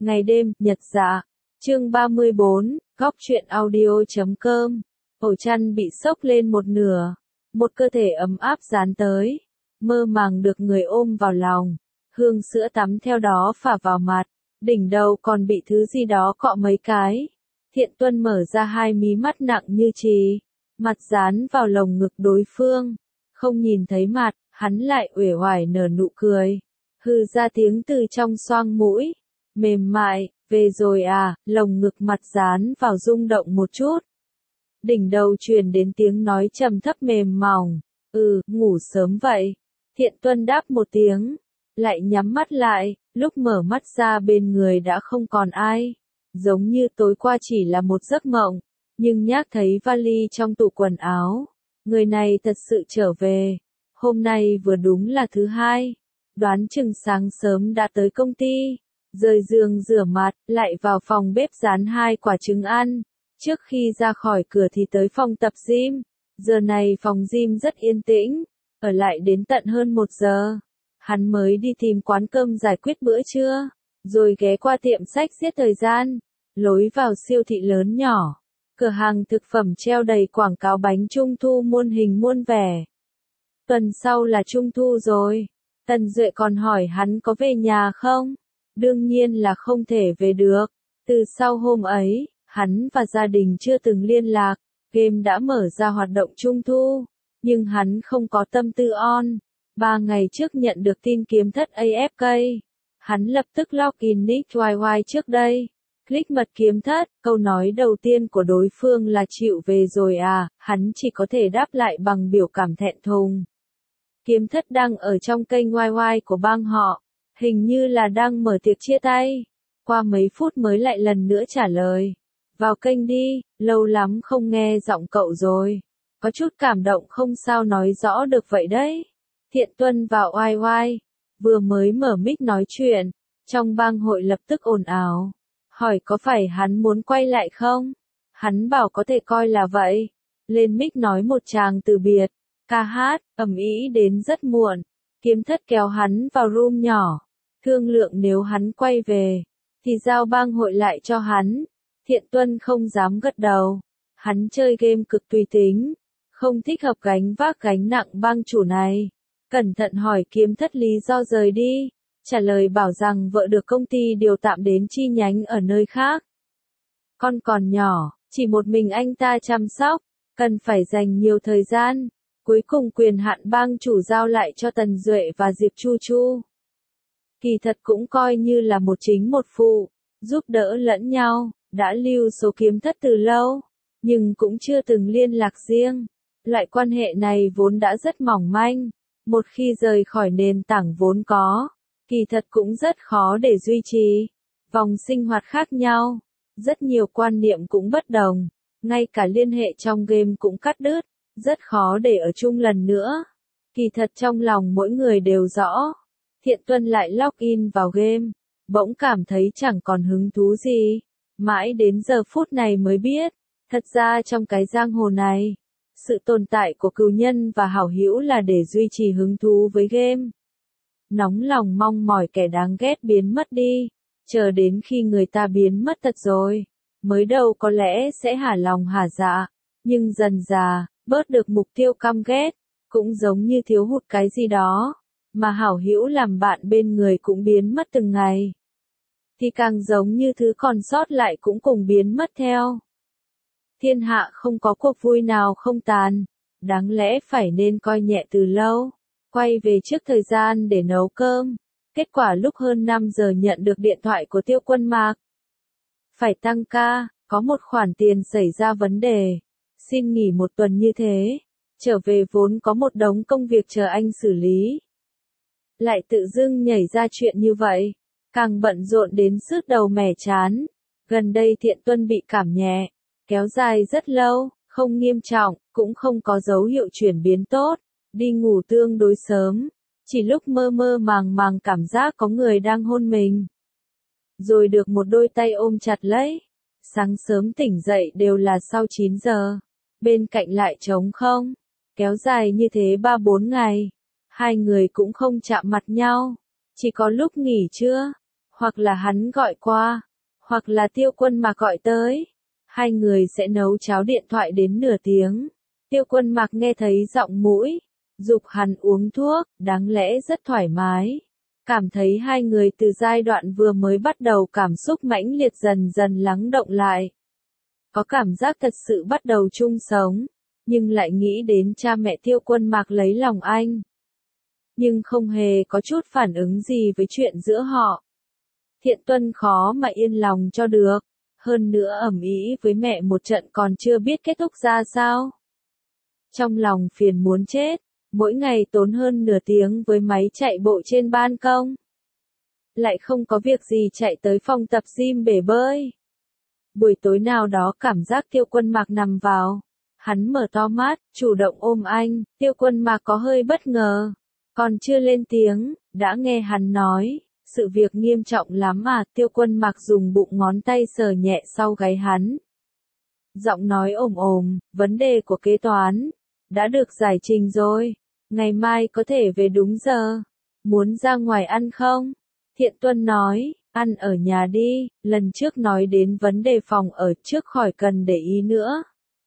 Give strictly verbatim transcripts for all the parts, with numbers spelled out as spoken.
Ngày đêm, nhật dạ. Chương ba mươi bốn, góc truyện audio chấm com. Ổ chăn bị xốc lên một nửa. Một cơ thể ấm áp dán tới. Mơ màng được người ôm vào lòng. Hương sữa tắm theo đó phả vào mặt. Đỉnh đầu còn bị thứ gì đó cọ mấy cái. Thiện Tuân mở ra hai mí mắt nặng như chì. Mặt dán vào lồng ngực đối phương. Không nhìn thấy mặt, hắn lại uể oải nở nụ cười. Hừ ra tiếng từ trong xoang mũi. Mềm mại, về rồi à, lồng ngực mặt dán vào rung động một chút. Đỉnh đầu truyền đến tiếng nói trầm thấp mềm mỏng. Ừ, ngủ sớm vậy. Thiện Tuân đáp một tiếng. Lại nhắm mắt lại, lúc mở mắt ra bên người đã không còn ai. Giống như tối qua chỉ là một giấc mộng. Nhưng nhác thấy vali trong tủ quần áo. Người này thật sự trở về. Hôm nay vừa đúng là thứ hai. Đoán chừng sáng sớm đã tới công ty. Rời giường rửa mặt, lại vào phòng bếp rán hai quả trứng ăn. Trước khi ra khỏi cửa thì tới phòng tập gym. Giờ này phòng gym rất yên tĩnh. Ở lại đến tận hơn một giờ. Hắn mới đi tìm quán cơm giải quyết bữa trưa. Rồi ghé qua tiệm sách giết thời gian. Lối vào siêu thị lớn nhỏ. Cửa hàng thực phẩm treo đầy quảng cáo bánh trung thu muôn hình muôn vẻ. Tuần sau là trung thu rồi. Tần Duệ còn hỏi hắn có về nhà không? Đương nhiên là không thể về được. Từ sau hôm ấy, hắn và gia đình chưa từng liên lạc. Game đã mở ra hoạt động trung thu. Nhưng hắn không có tâm tư on. Ba ngày trước nhận được tin kiếm thất a ép ca. Hắn lập tức login nick i i trước đây. Click mật kiếm thất, câu nói đầu tiên của đối phương là chịu về rồi à, hắn chỉ có thể đáp lại bằng biểu cảm thẹn thùng. Kiếm thất đang ở trong kênh i i của bang họ, hình như là đang mở tiệc chia tay. Qua mấy phút mới lại lần nữa trả lời. Vào kênh đi, lâu lắm không nghe giọng cậu rồi. Có chút cảm động không sao nói rõ được vậy đấy. Thiện Tuân vào i i, vừa mới mở mic nói chuyện, trong bang hội lập tức ồn ào. Hỏi có phải hắn muốn quay lại không? Hắn bảo có thể coi là vậy. Lên mic nói một tràng từ biệt. Ca hát, ầm ĩ đến rất muộn. Kiếm thất kéo hắn vào room nhỏ. Thương lượng nếu hắn quay về, thì giao bang hội lại cho hắn. Thiện Tuân không dám gật đầu. Hắn chơi game cực tùy tính. Không thích hợp gánh vác gánh nặng bang chủ này. Cẩn thận hỏi kiếm thất lý do rời đi. Trả lời bảo rằng vợ được công ty điều tạm đến chi nhánh ở nơi khác. Con còn nhỏ, chỉ một mình anh ta chăm sóc, cần phải dành nhiều thời gian. Cuối cùng quyền hạn bang chủ giao lại cho Tần Duệ và Diệp Chu Chu. Kỳ thật cũng coi như là một chính một phụ, giúp đỡ lẫn nhau, đã lưu số kiếm thất từ lâu, nhưng cũng chưa từng liên lạc riêng. Loại quan hệ này vốn đã rất mỏng manh, một khi rời khỏi nền tảng vốn có. Kỳ thật cũng rất khó để duy trì. Vòng sinh hoạt khác nhau. Rất nhiều quan niệm cũng bất đồng. Ngay cả liên hệ trong game cũng cắt đứt. Rất khó để ở chung lần nữa. Kỳ thật trong lòng mỗi người đều rõ. Thiện Tuân lại login vào game. Bỗng cảm thấy chẳng còn hứng thú gì. Mãi đến giờ phút này mới biết. Thật ra trong cái giang hồ này, sự tồn tại của cừu nhân và hảo hữu là để duy trì hứng thú với game. Nóng lòng mong mỏi kẻ đáng ghét biến mất đi, chờ đến khi người ta biến mất thật rồi, mới đầu có lẽ sẽ hả lòng hả dạ, nhưng dần dà, bớt được mục tiêu căm ghét, cũng giống như thiếu hụt cái gì đó, mà hảo hữu làm bạn bên người cũng biến mất từng ngày. Thì càng giống như thứ còn sót lại cũng cùng biến mất theo. Thiên hạ không có cuộc vui nào không tàn, đáng lẽ phải nên coi nhẹ từ lâu. Quay về trước thời gian để nấu cơm. Kết quả lúc hơn năm giờ nhận được điện thoại của Tiêu Quân Mạc. Phải tăng ca, có một khoản tiền xảy ra vấn đề. Xin nghỉ một tuần như thế. Trở về vốn có một đống công việc chờ anh xử lý. Lại tự dưng nhảy ra chuyện như vậy. Càng bận rộn đến sứt đầu mẻ chán. Gần đây Thiện Tuân bị cảm nhẹ. Kéo dài rất lâu, không nghiêm trọng, cũng không có dấu hiệu chuyển biến tốt. Đi ngủ tương đối sớm, chỉ lúc mơ mơ màng màng cảm giác có người đang hôn mình. Rồi được một đôi tay ôm chặt lấy. Sáng sớm tỉnh dậy đều là sau chín giờ. Bên cạnh lại trống không. Kéo dài như thế ba bốn ngày. Hai người cũng không chạm mặt nhau. Chỉ có lúc nghỉ trưa, hoặc là hắn gọi qua, hoặc là Tiêu Quân Mạc gọi tới. Hai người sẽ nấu cháo điện thoại đến nửa tiếng. Tiêu Quân Mạc nghe thấy giọng mũi, giục hắn uống thuốc, đáng lẽ rất thoải mái. Cảm thấy hai người từ giai đoạn vừa mới bắt đầu cảm xúc mãnh liệt dần dần lắng động lại. Có cảm giác thật sự bắt đầu chung sống, nhưng lại nghĩ đến cha mẹ Tiêu Quân Mạc lấy lòng anh. Nhưng không hề có chút phản ứng gì với chuyện giữa họ. Thiện Tuân khó mà yên lòng cho được, hơn nữa ầm ĩ với mẹ một trận còn chưa biết kết thúc ra sao. Trong lòng phiền muốn chết, mỗi ngày tốn hơn nửa tiếng với máy chạy bộ trên ban công. Lại không có việc gì chạy tới phòng tập gym bể bơi. Buổi tối nào đó cảm giác Tiêu Quân Mạc nằm vào. Hắn mở to mắt, chủ động ôm anh, Tiêu Quân Mạc có hơi bất ngờ. Còn chưa lên tiếng, đã nghe hắn nói, sự việc nghiêm trọng lắm à, Tiêu Quân Mạc dùng bụng ngón tay sờ nhẹ sau gáy hắn. Giọng nói ồm ồm, vấn đề của kế toán, đã được giải trình rồi, ngày mai có thể về đúng giờ, muốn ra ngoài ăn không? Thiện Tuân nói, ăn ở nhà đi, lần trước nói đến vấn đề phòng ở trước khỏi cần để ý nữa.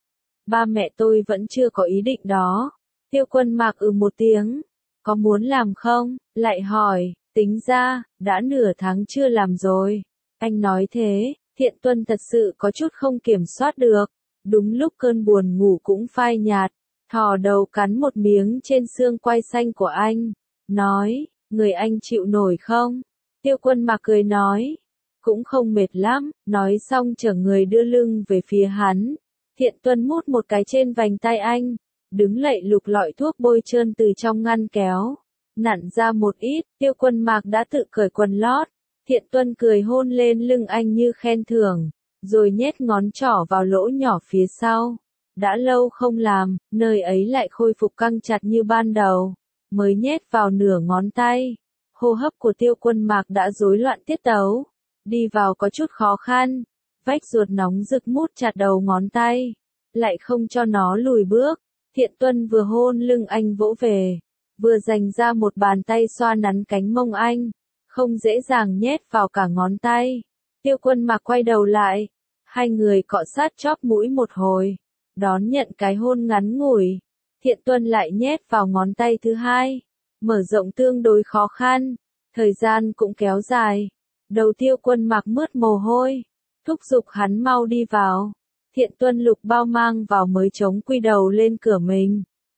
Ba mẹ tôi vẫn chưa có ý định đó. Tiêu Quân Mạc ừ một tiếng, có muốn làm không? Lại hỏi, tính ra, đã nửa tháng chưa làm rồi. Anh nói thế, Thiện Tuân thật sự có chút không kiểm soát được. Đúng lúc cơn buồn ngủ cũng phai nhạt, thò đầu cắn một miếng trên xương quai xanh của anh, nói, người anh chịu nổi không? Tiêu Quân Mạc cười nói, cũng không mệt lắm, nói xong chở người đưa lưng về phía hắn. Thiện Tuân mút một cái trên vành tay anh, đứng lạy lục lọi thuốc bôi trơn từ trong ngăn kéo, nặn ra một ít. Tiêu Quân Mạc đã tự cởi quần lót. Thiện Tuân cười hôn lên lưng anh như khen thưởng, rồi nhét ngón trỏ vào lỗ nhỏ phía sau. Đã lâu không làm, nơi ấy lại khôi phục căng chặt như ban đầu, mới nhét vào nửa ngón tay. Hô hấp của Tiêu Quân Mạc đã rối loạn tiết tấu, đi vào có chút khó khăn, vách ruột nóng rực mút chặt đầu ngón tay, lại không cho nó lùi bước. Thiện Tuân vừa hôn lưng anh vỗ về, vừa dành ra một bàn tay xoa nắn cánh mông anh, không dễ dàng nhét vào cả ngón tay. Tiêu Quân Mạc quay đầu lại, hai người cọ sát chóp mũi một hồi, đón nhận cái hôn ngắn ngủi. Thiện Tuân lại nhét vào ngón tay thứ hai, mở rộng tương đối khó khăn, thời gian cũng kéo dài. Đầu Tiêu Quân Mạc mướt mồ hôi, thúc giục hắn mau đi vào. Thiện Tuân lục bao mang vào mới chống quy đầu lên cửa mình.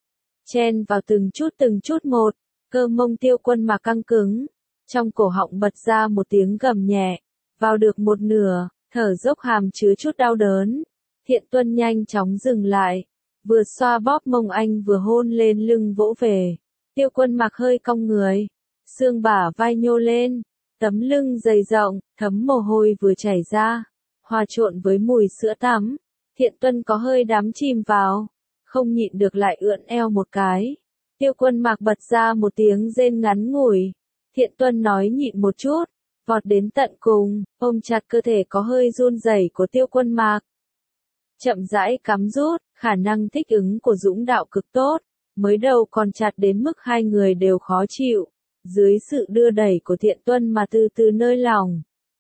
Chen vào từng chút từng chút một, cơ mông Tiêu Quân Mạc căng cứng, trong cổ họng bật ra một tiếng gầm nhẹ, vào được một nửa, thở dốc hàm chứa chút đau đớn. Thiện Tuân nhanh chóng dừng lại, vừa xoa bóp mông anh vừa hôn lên lưng vỗ về. Tiêu Quân Mạc hơi cong người, xương bả vai nhô lên, tấm lưng dày rộng, thấm mồ hôi vừa chảy ra, hòa trộn với mùi sữa tắm. Thiện Tuân có hơi đắm chìm vào, không nhịn được lại ưỡn eo một cái. Tiêu Quân Mạc bật ra một tiếng rên ngắn ngủi. Thiện Tuân nói nhịn một chút, vọt đến tận cùng, ôm chặt cơ thể có hơi run rẩy của Tiêu Quân Mạc. Chậm rãi cắm rút, khả năng thích ứng của Dũng Đạo cực tốt, mới đầu còn chặt đến mức hai người đều khó chịu, dưới sự đưa đẩy của Thiện Tuân mà từ từ nới lỏng.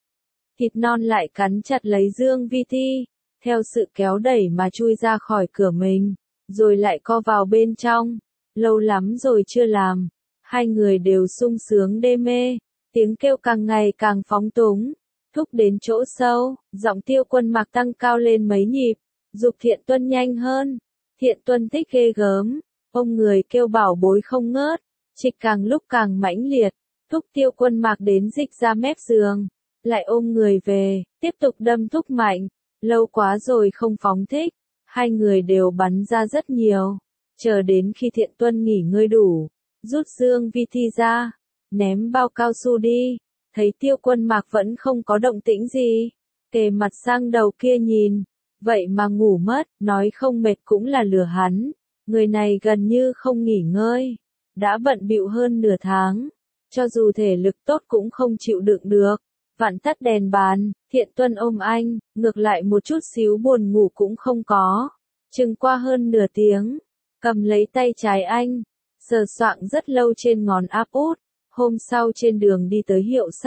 Thịt non lại cắn chặt lấy Dương Vi Thi, theo sự kéo đẩy mà chui ra khỏi cửa mình, rồi lại co vào bên trong. Lâu lắm rồi chưa làm, hai người đều sung sướng đê mê, tiếng kêu càng ngày càng phóng túng, thúc đến chỗ sâu, giọng Tiêu Quân Mạc tăng cao lên mấy nhịp, giục Thiện Tuân nhanh hơn. Thiện Tuân thích ghê gớm, ông người kêu bảo bối không ngớt, trịch càng lúc càng mãnh liệt, thúc Tiêu Quân Mạc đến dịch ra mép giường, lại ôm người về, tiếp tục đâm thúc mạnh. Lâu quá rồi không phóng thích, hai người đều bắn ra rất nhiều, chờ đến khi Thiện Tuân nghỉ ngơi đủ, rút Dương Vi Thi ra, ném bao cao su đi, thấy Tiêu Quân Mạc vẫn không có động tĩnh gì, kề mặt sang đầu kia nhìn, vậy mà ngủ mất, nói không mệt cũng là lừa hắn, người này gần như không nghỉ ngơi, đã bận bịu hơn nửa tháng, cho dù thể lực tốt cũng không chịu đựng được. Vặn tắt đèn bàn, Thiện Tuân ôm anh, ngược lại một chút xíu buồn ngủ cũng không có. Chừng qua hơn nửa tiếng, cầm lấy tay trái anh, sờ soạng rất lâu trên ngón áp út. Hôm sau trên đường đi tới hiệu sách,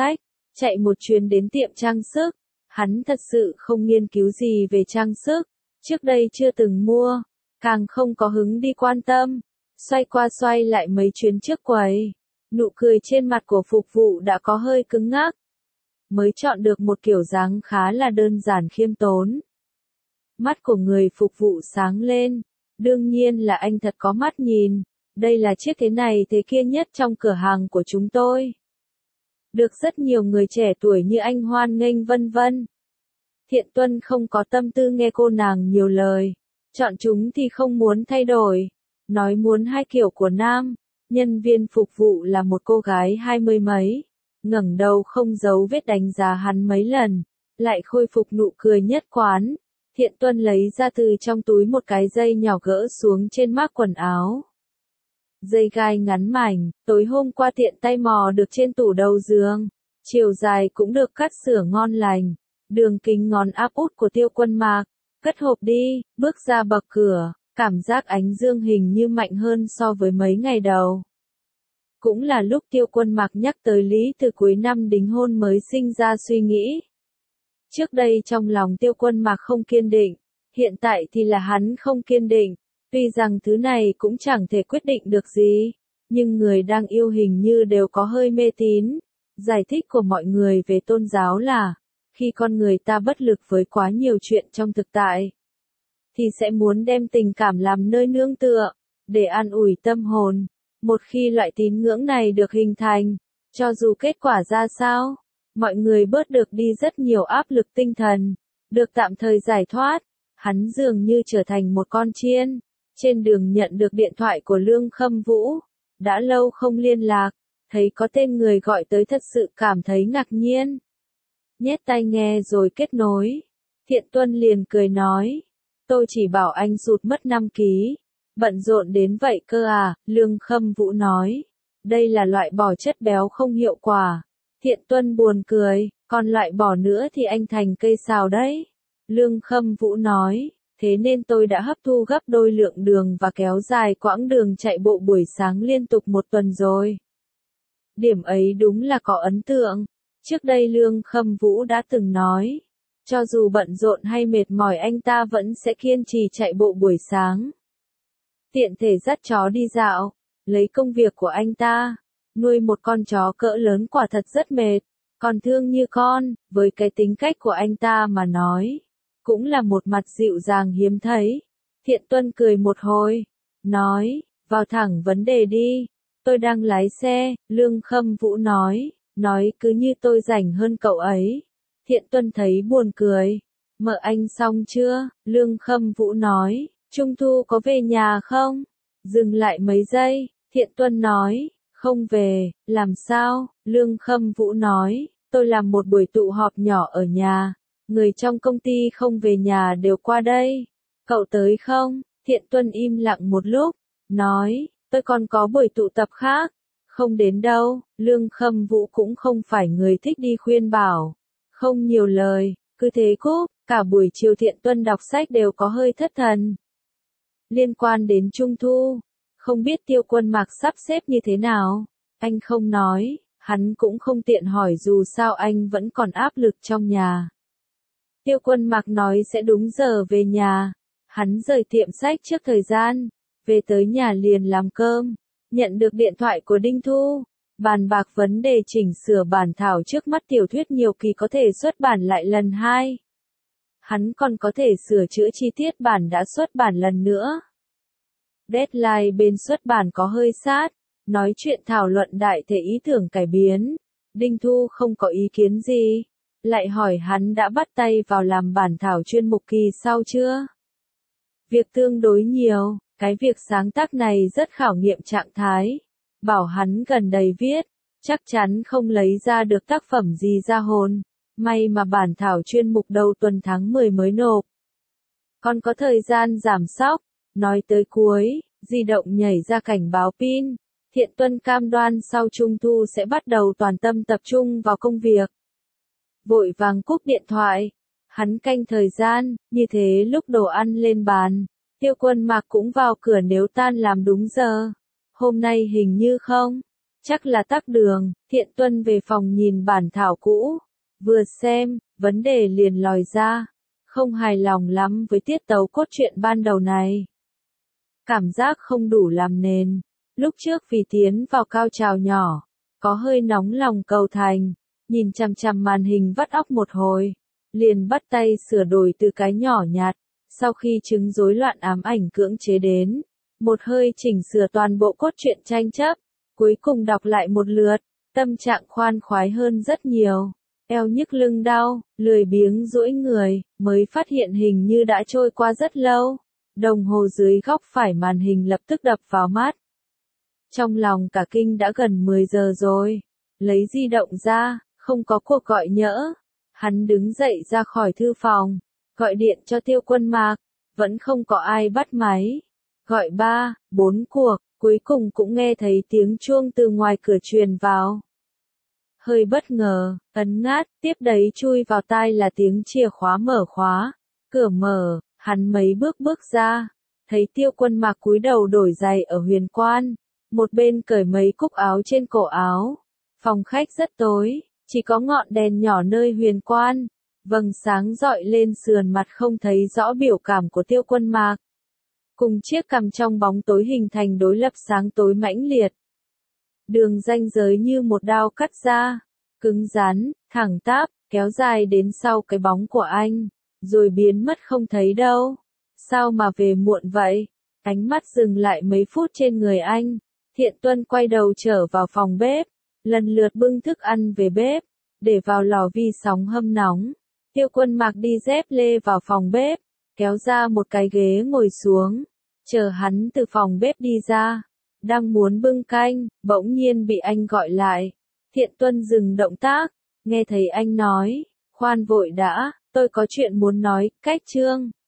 chạy một chuyến đến tiệm trang sức. Hắn thật sự không nghiên cứu gì về trang sức, trước đây chưa từng mua, càng không có hứng đi quan tâm. Xoay qua xoay lại mấy chuyến trước quầy, nụ cười trên mặt của phục vụ đã có hơi cứng ngắc. Mới chọn được một kiểu dáng khá là đơn giản khiêm tốn. Mắt của người phục vụ sáng lên, đương nhiên là anh thật có mắt nhìn, đây là chiếc thế này thế kia nhất trong cửa hàng của chúng tôi. Được rất nhiều người trẻ tuổi như anh hoan nghênh vân vân. Thiện Tuân không có tâm tư nghe cô nàng nhiều lời, chọn chúng thì không muốn thay đổi, nói muốn hai kiểu của nam. Nhân viên phục vụ là một cô gái hai mươi mấy, ngẩng đầu không giấu vết đánh giá hắn mấy lần, lại khôi phục nụ cười nhất quán. Thiện Tuân lấy ra từ trong túi một cái dây nhỏ gỡ xuống trên mác quần áo. Dây gai ngắn mảnh, tối hôm qua tiện tay mò được trên tủ đầu giường, chiều dài cũng được cắt sửa ngon lành. Đường kính ngón áp út của Tiêu Quân Mạc, cất hộp đi, bước ra bậc cửa, cảm giác ánh dương hình như mạnh hơn so với mấy ngày đầu. Cũng là lúc Tiêu Quân Mạc nhắc tới Lý từ cuối năm đính hôn mới sinh ra suy nghĩ. Trước đây trong lòng Tiêu Quân Mạc không kiên định, hiện tại thì là hắn không kiên định, tuy rằng thứ này cũng chẳng thể quyết định được gì, nhưng người đang yêu hình như đều có hơi mê tín. Giải thích của mọi người về tôn giáo là, khi con người ta bất lực với quá nhiều chuyện trong thực tại, thì sẽ muốn đem tình cảm làm nơi nương tựa, để an ủi tâm hồn. Một khi loại tín ngưỡng này được hình thành, cho dù kết quả ra sao, mọi người bớt được đi rất nhiều áp lực tinh thần, được tạm thời giải thoát. Hắn dường như trở thành một con chiên. Trên đường nhận được điện thoại của Lương Khâm Vũ, đã lâu không liên lạc, thấy có tên người gọi tới thật sự cảm thấy ngạc nhiên. Nhét tai nghe rồi kết nối. Thiện Tuân liền cười nói, tôi chỉ bảo anh sụt mất năm ký, bận rộn đến vậy cơ à. Lương Khâm Vũ nói, đây là loại bỏ chất béo không hiệu quả. Thiện Tuân buồn cười, còn loại bỏ nữa thì anh thành cây sào đấy. Lương Khâm Vũ nói, thế nên tôi đã hấp thu gấp đôi lượng đường và kéo dài quãng đường chạy bộ buổi sáng liên tục một tuần rồi. Điểm ấy đúng là có ấn tượng. Trước đây Lương Khâm Vũ đã từng nói, cho dù bận rộn hay mệt mỏi anh ta vẫn sẽ kiên trì chạy bộ buổi sáng. Tiện thể dắt chó đi dạo, lấy công việc của anh ta, nuôi một con chó cỡ lớn quả thật rất mệt, còn thương như con, với cái tính cách của anh ta mà nói, cũng là một mặt dịu dàng hiếm thấy. Thiện Tuân cười một hồi, nói, vào thẳng vấn đề đi, tôi đang lái xe. Lương Khâm Vũ nói, nói cứ như tôi rảnh hơn cậu ấy. Thiện Tuân thấy buồn cười, mợ anh xong chưa? Lương Khâm Vũ nói, Trung thu có về nhà không? Dừng lại mấy giây, Thiện Tuân nói, không về. Làm sao? Lương Khâm Vũ nói, tôi làm một buổi tụ họp nhỏ ở nhà, người trong công ty không về nhà đều qua đây. Cậu tới không? Thiện Tuân im lặng một lúc, nói, tôi còn có buổi tụ tập khác. Không đến đâu. Lương Khâm Vũ cũng không phải người thích đi khuyên bảo, không nhiều lời, cứ thế cúp. Cả buổi chiều Thiện Tuân đọc sách đều có hơi thất thần. Liên quan đến Trung thu, không biết Tiêu Quân Mạc sắp xếp như thế nào, anh không nói, hắn cũng không tiện hỏi dù sao anh vẫn còn áp lực trong nhà. Tiêu Quân Mạc nói sẽ đúng giờ về nhà, hắn rời tiệm sách trước thời gian, về tới nhà liền làm cơm, nhận được điện thoại của Đinh Thu, bàn bạc vấn đề chỉnh sửa bản thảo trước mắt tiểu thuyết nhiều kỳ có thể xuất bản lại lần hai. Hắn còn có thể sửa chữa chi tiết bản đã xuất bản lần nữa. Deadline bên xuất bản có hơi sát, nói chuyện thảo luận đại thể ý tưởng cải biến. Đinh Thu không có ý kiến gì, lại hỏi hắn đã bắt tay vào làm bản thảo chuyên mục kỳ sau chưa? Việc tương đối nhiều, cái việc sáng tác này rất khảo nghiệm trạng thái. Bảo hắn gần đây viết, chắc chắn không lấy ra được tác phẩm gì ra hồn. May mà bản thảo chuyên mục đầu tuần tháng mười mới nộp. Còn có thời gian giảm sóc. Nói tới cuối, di động nhảy ra cảnh báo pin. Thiện Tuân cam đoan sau Trung thu sẽ bắt đầu toàn tâm tập trung vào công việc. Vội vàng cúp điện thoại. Hắn canh thời gian, như thế lúc đồ ăn lên bàn, Tiêu Quân Mạc cũng vào cửa nếu tan làm đúng giờ. Hôm nay hình như không. chắc là tắc đường, Thiện Tuân về phòng nhìn bản thảo cũ, vừa xem, vấn đề liền lòi ra, không hài lòng lắm với tiết tấu cốt truyện ban đầu này. Cảm giác không đủ làm nền, lúc trước vì tiến vào cao trào nhỏ, có hơi nóng lòng cầu thành, nhìn chằm chằm màn hình vắt óc một hồi, liền bắt tay sửa đổi từ cái nhỏ nhặt, sau khi chứng rối loạn ám ảnh cưỡng chế đến, một hơi chỉnh sửa toàn bộ cốt truyện tranh chấp, cuối cùng đọc lại một lượt, tâm trạng khoan khoái hơn rất nhiều, eo nhức lưng đau, lười biếng duỗi người, mới phát hiện hình như đã trôi qua rất lâu, đồng hồ dưới góc phải màn hình lập tức đập vào mắt. Trong lòng cả kinh đã gần mười giờ rồi, lấy di động ra, không có cuộc gọi nhỡ. Hắn đứng dậy ra khỏi thư phòng, gọi điện cho Tiêu Quân Mạc, vẫn không có ai bắt máy. Gọi ba, bốn cuộc, cuối cùng cũng nghe thấy tiếng chuông từ ngoài cửa truyền vào. Hơi bất ngờ, ấn ngát, tiếp đấy chui vào tai là tiếng chìa khóa mở khóa. Cửa mở, hắn mấy bước bước ra, thấy Tiêu Quân Mạc cúi đầu đổi giày ở huyền quan, một bên cởi mấy cúc áo trên cổ áo. Phòng khách rất tối, chỉ có ngọn đèn nhỏ nơi huyền quan, vầng sáng dọi lên sườn mặt không thấy rõ biểu cảm của Tiêu Quân Mạc. Cùng chiếc cằm trong bóng tối hình thành đối lập sáng tối mãnh liệt. Đường ranh giới như một đao cắt ra, cứng rắn, thẳng tắp, kéo dài đến sau cái bóng của anh, rồi biến mất không thấy đâu. Sao mà về muộn vậy? Ánh mắt dừng lại mấy phút trên người anh. Thiện Tuân quay đầu trở vào phòng bếp, lần lượt bưng thức ăn về bếp, để vào lò vi sóng hâm nóng. Tiêu Quân Mạc đi dép lê vào phòng bếp, kéo ra một cái ghế ngồi xuống, chờ hắn từ phòng bếp đi ra. Đang muốn bưng canh, bỗng nhiên bị anh gọi lại. Thiện Tuân dừng động tác, nghe thấy anh nói, khoan vội đã, tôi có chuyện muốn nói, cách chương.